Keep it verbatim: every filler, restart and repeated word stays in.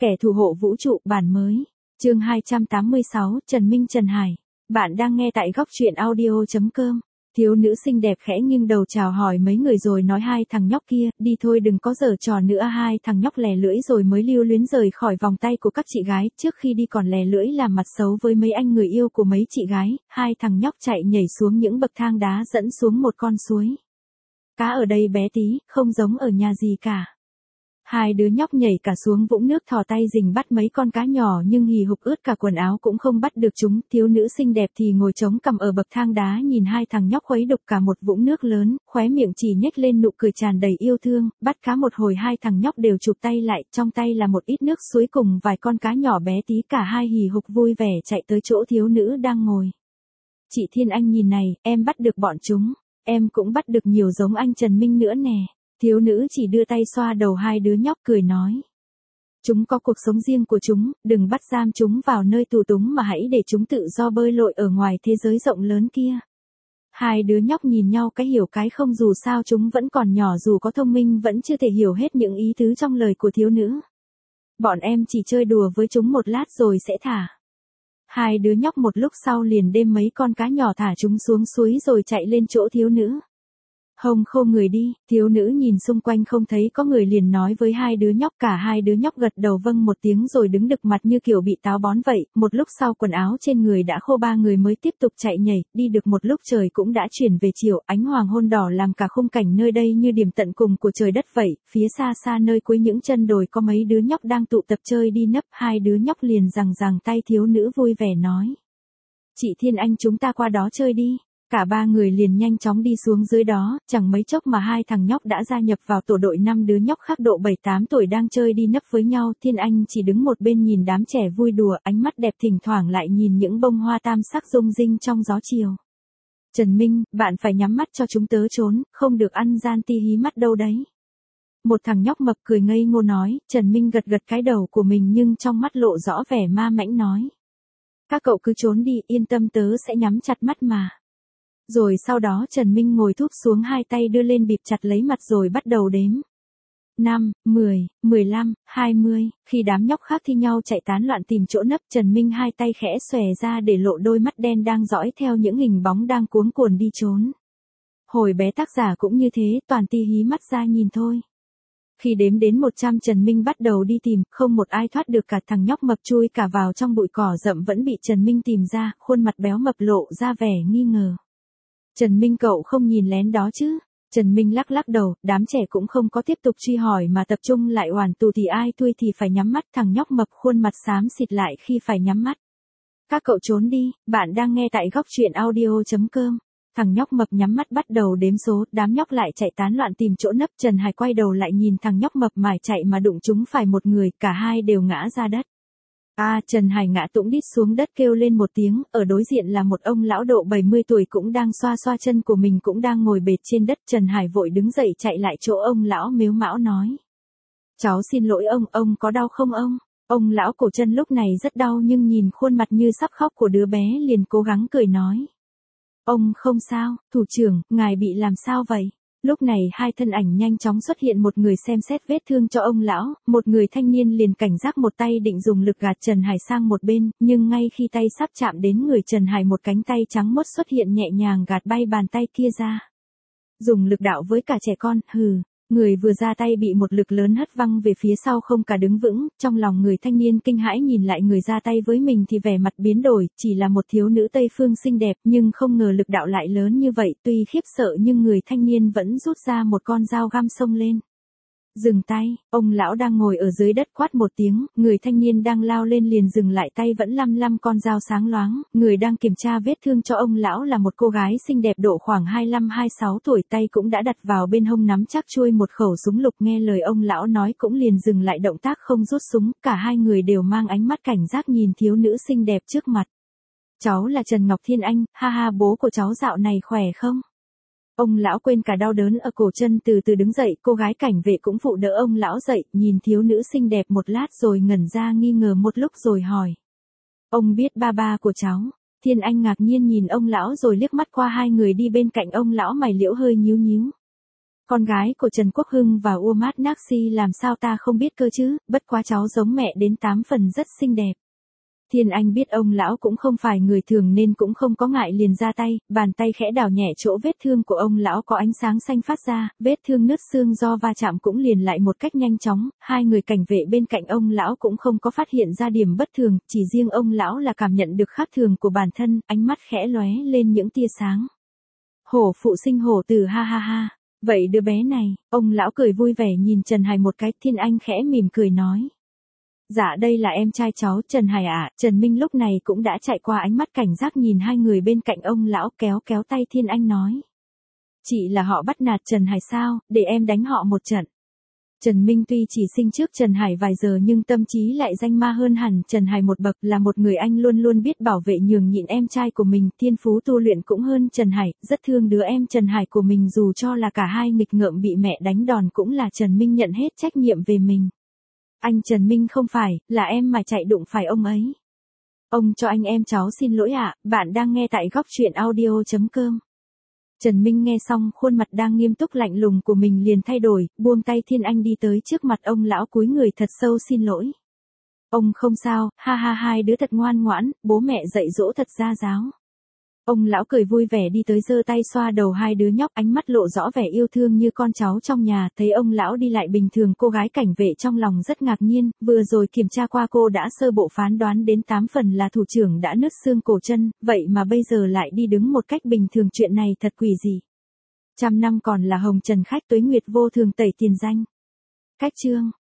Kẻ thủ hộ vũ trụ bản mới. Chương hai trăm tám mươi sáu, Trần Minh Trần Hải. Bạn đang nghe tại góc truyện audio chấm com. Thiếu nữ xinh đẹp khẽ nghiêng đầu chào hỏi mấy người rồi nói hai thằng nhóc kia, đi thôi đừng có giở trò nữa. Hai thằng nhóc lè lưỡi rồi mới lưu luyến rời khỏi vòng tay của các chị gái, trước khi đi còn lè lưỡi làm mặt xấu với mấy anh người yêu của mấy chị gái. Hai thằng nhóc chạy nhảy xuống những bậc thang đá dẫn xuống một con suối. Cá ở đây bé tí, không giống ở nhà gì cả. Hai đứa nhóc nhảy cả xuống vũng nước thò tay rình bắt mấy con cá nhỏ nhưng hì hục ướt cả quần áo cũng không bắt được chúng. Thiếu nữ xinh đẹp thì ngồi chống cằm ở bậc thang đá nhìn hai thằng nhóc khuấy đục cả một vũng nước lớn, khóe miệng chỉ nhếch lên nụ cười tràn đầy yêu thương. Bắt cá một hồi hai thằng nhóc đều chụp tay lại, trong tay là một ít nước suối cùng vài con cá nhỏ bé tí. Cả hai hì hục vui vẻ chạy tới chỗ thiếu nữ đang ngồi. Chị Thiên Anh nhìn này, em bắt được bọn chúng, em cũng bắt được nhiều giống anh Trần Minh nữa nè. Thiếu nữ chỉ đưa tay xoa đầu hai đứa nhóc cười nói. Chúng có cuộc sống riêng của chúng, đừng bắt giam chúng vào nơi tù túng mà hãy để chúng tự do bơi lội ở ngoài thế giới rộng lớn kia. Hai đứa nhóc nhìn nhau cái hiểu cái không, dù sao chúng vẫn còn nhỏ, dù có thông minh vẫn chưa thể hiểu hết những ý tứ trong lời của thiếu nữ. Bọn em chỉ chơi đùa với chúng một lát rồi sẽ thả. Hai đứa nhóc một lúc sau liền đem mấy con cá nhỏ thả chúng xuống suối rồi chạy lên chỗ thiếu nữ. Hông khô người đi, thiếu nữ nhìn xung quanh không thấy có người liền nói với hai đứa nhóc. Cả hai đứa nhóc gật đầu vâng một tiếng rồi đứng đực mặt như kiểu bị táo bón vậy. Một lúc sau quần áo trên người đã khô, ba người mới tiếp tục chạy nhảy. Đi được một lúc trời cũng đã chuyển về chiều, ánh hoàng hôn đỏ làm cả khung cảnh nơi đây như điểm tận cùng của trời đất vậy. Phía xa xa nơi cuối những chân đồi có mấy đứa nhóc đang tụ tập chơi đi nấp. Hai đứa nhóc liền giằng giằng tay thiếu nữ vui vẻ nói. Chị Thiên Anh chúng ta qua đó chơi đi. Cả ba người liền nhanh chóng đi xuống dưới đó, chẳng mấy chốc mà hai thằng nhóc đã gia nhập vào tổ đội năm đứa nhóc khác độ bảy tám tuổi đang chơi đi nấp với nhau. Thiên Anh chỉ đứng một bên nhìn đám trẻ vui đùa, ánh mắt đẹp thỉnh thoảng lại nhìn những bông hoa tam sắc rung rinh trong gió chiều. Trần Minh, bạn phải nhắm mắt cho chúng tớ trốn, không được ăn gian ti hí mắt đâu đấy. Một thằng nhóc mập cười ngây ngô nói. Trần Minh gật gật cái đầu của mình nhưng trong mắt lộ rõ vẻ ma mãnh nói. Các cậu cứ trốn đi, yên tâm tớ sẽ nhắm chặt mắt mà. Rồi sau đó Trần Minh ngồi thúp xuống, hai tay đưa lên bịt chặt lấy mặt rồi bắt đầu đếm. năm, mười, mười lăm, hai mươi, khi đám nhóc khác thi nhau chạy tán loạn tìm chỗ nấp, Trần Minh hai tay khẽ xòe ra để lộ đôi mắt đen đang dõi theo những hình bóng đang cuống cuồng đi trốn. Hồi bé tác giả cũng như thế, toàn ti hí mắt ra nhìn thôi. Khi đếm đến một trăm Trần Minh bắt đầu đi tìm, không một ai thoát được, cả thằng nhóc mập chui cả vào trong bụi cỏ rậm vẫn bị Trần Minh tìm ra, khuôn mặt béo mập lộ ra vẻ nghi ngờ. Trần Minh cậu không nhìn lén đó chứ? Trần Minh lắc lắc đầu, đám trẻ cũng không có tiếp tục truy hỏi mà tập trung lại hoàn tù thì ai thui thì phải nhắm mắt. Thằng nhóc mập khuôn mặt xám xịt lại khi phải nhắm mắt. Các cậu trốn đi, bạn đang nghe tại góc truyện audio chấm com. Thằng nhóc mập nhắm mắt bắt đầu đếm số, đám nhóc lại chạy tán loạn tìm chỗ nấp. Trần Hải quay đầu lại nhìn thằng nhóc mập mải chạy mà đụng chúng phải một người, cả hai đều ngã ra đất. A à, Trần Hải ngã tũng đít xuống đất kêu lên một tiếng, ở đối diện là một ông lão độ bảy mươi tuổi cũng đang xoa xoa chân của mình cũng đang ngồi bệt trên đất. Trần Hải vội đứng dậy chạy lại chỗ ông lão mếu mão nói. Cháu xin lỗi ông, ông có đau không ông? Ông lão cổ chân lúc này rất đau nhưng nhìn khuôn mặt như sắp khóc của đứa bé liền cố gắng cười nói. Ông không sao, thủ trưởng, ngài bị làm sao vậy? Lúc này hai thân ảnh nhanh chóng xuất hiện, một người xem xét vết thương cho ông lão, một người thanh niên liền cảnh giác một tay định dùng lực gạt Trần Hải sang một bên, nhưng ngay khi tay sắp chạm đến người Trần Hải một cánh tay trắng muốt xuất hiện nhẹ nhàng gạt bay bàn tay kia ra. Dùng lực đạo với cả trẻ con, hừ. Người vừa ra tay bị một lực lớn hất văng về phía sau không cả đứng vững, trong lòng người thanh niên kinh hãi nhìn lại người ra tay với mình thì vẻ mặt biến đổi, chỉ là một thiếu nữ Tây Phương xinh đẹp nhưng không ngờ lực đạo lại lớn như vậy, tuy khiếp sợ nhưng người thanh niên vẫn rút ra một con dao găm xông lên. Dừng tay, ông lão đang ngồi ở dưới đất quát một tiếng, người thanh niên đang lao lên liền dừng lại tay vẫn lăm lăm con dao sáng loáng, người đang kiểm tra vết thương cho ông lão là một cô gái xinh đẹp độ khoảng hai mươi lăm hai mươi sáu tuổi, tay cũng đã đặt vào bên hông nắm chắc chuôi một khẩu súng lục, nghe lời ông lão nói cũng liền dừng lại động tác không rút súng, cả hai người đều mang ánh mắt cảnh giác nhìn thiếu nữ xinh đẹp trước mặt. Cháu là Trần Ngọc Thiên Anh, ha ha, bố của cháu dạo này khỏe không? Ông lão quên cả đau đớn ở cổ chân từ từ đứng dậy, cô gái cảnh vệ cũng phụ đỡ ông lão dậy, nhìn thiếu nữ xinh đẹp một lát rồi ngẩn ra nghi ngờ một lúc rồi hỏi. Ông biết ba ba của cháu? Thiên Anh ngạc nhiên nhìn ông lão rồi liếc mắt qua hai người đi bên cạnh ông lão, mày liễu hơi nhíu nhíu. Con gái của Trần Quốc Hưng và Umat Naxi làm sao ta không biết cơ chứ, bất quá cháu giống mẹ đến tám phần rất xinh đẹp. Thiên Anh biết ông lão cũng không phải người thường nên cũng không có ngại liền ra tay, bàn tay khẽ đào nhẹ chỗ vết thương của ông lão có ánh sáng xanh phát ra, vết thương nứt xương do va chạm cũng liền lại một cách nhanh chóng, hai người cảnh vệ bên cạnh ông lão cũng không có phát hiện ra điểm bất thường, chỉ riêng ông lão là cảm nhận được khác thường của bản thân, ánh mắt khẽ lóe lên những tia sáng. Hổ phụ sinh hổ tử ha ha ha, vậy đứa bé này, ông lão cười vui vẻ nhìn Trần Hải một cái, Thiên Anh khẽ mỉm cười nói. Dạ đây là em trai cháu Trần Hải ạ. Trần Minh lúc này cũng đã chạy qua ánh mắt cảnh giác nhìn hai người bên cạnh ông lão kéo kéo tay Thiên Anh nói. Chị là họ bắt nạt Trần Hải sao, để em đánh họ một trận. Trần Minh tuy chỉ sinh trước Trần Hải vài giờ nhưng tâm trí lại danh ma hơn hẳn Trần Hải một bậc, là một người anh luôn luôn biết bảo vệ nhường nhịn em trai của mình, thiên phú tu luyện cũng hơn Trần Hải, rất thương đứa em Trần Hải của mình dù cho là cả hai nghịch ngợm bị mẹ đánh đòn cũng là Trần Minh nhận hết trách nhiệm về mình. Anh Trần Minh không phải, là em mà chạy đụng phải ông ấy. Ông cho anh em cháu xin lỗi ạ, bạn đang nghe tại góc truyện audio chấm com. Trần Minh nghe xong khuôn mặt đang nghiêm túc lạnh lùng của mình liền thay đổi, buông tay Thiên Anh đi tới trước mặt ông lão cúi người thật sâu xin lỗi. Ông không sao, ha ha hai đứa thật ngoan ngoãn, bố mẹ dạy dỗ thật gia giáo. Ông lão cười vui vẻ đi tới giơ tay xoa đầu hai đứa nhóc, ánh mắt lộ rõ vẻ yêu thương như con cháu trong nhà, thấy ông lão đi lại bình thường cô gái cảnh vệ trong lòng rất ngạc nhiên, vừa rồi kiểm tra qua cô đã sơ bộ phán đoán đến tám phần là thủ trưởng đã nứt xương cổ chân, vậy mà bây giờ lại đi đứng một cách bình thường, chuyện này thật quỷ dị. Trăm năm còn là hồng trần khách tuế nguyệt vô thường tẩy tiền danh. Cách chương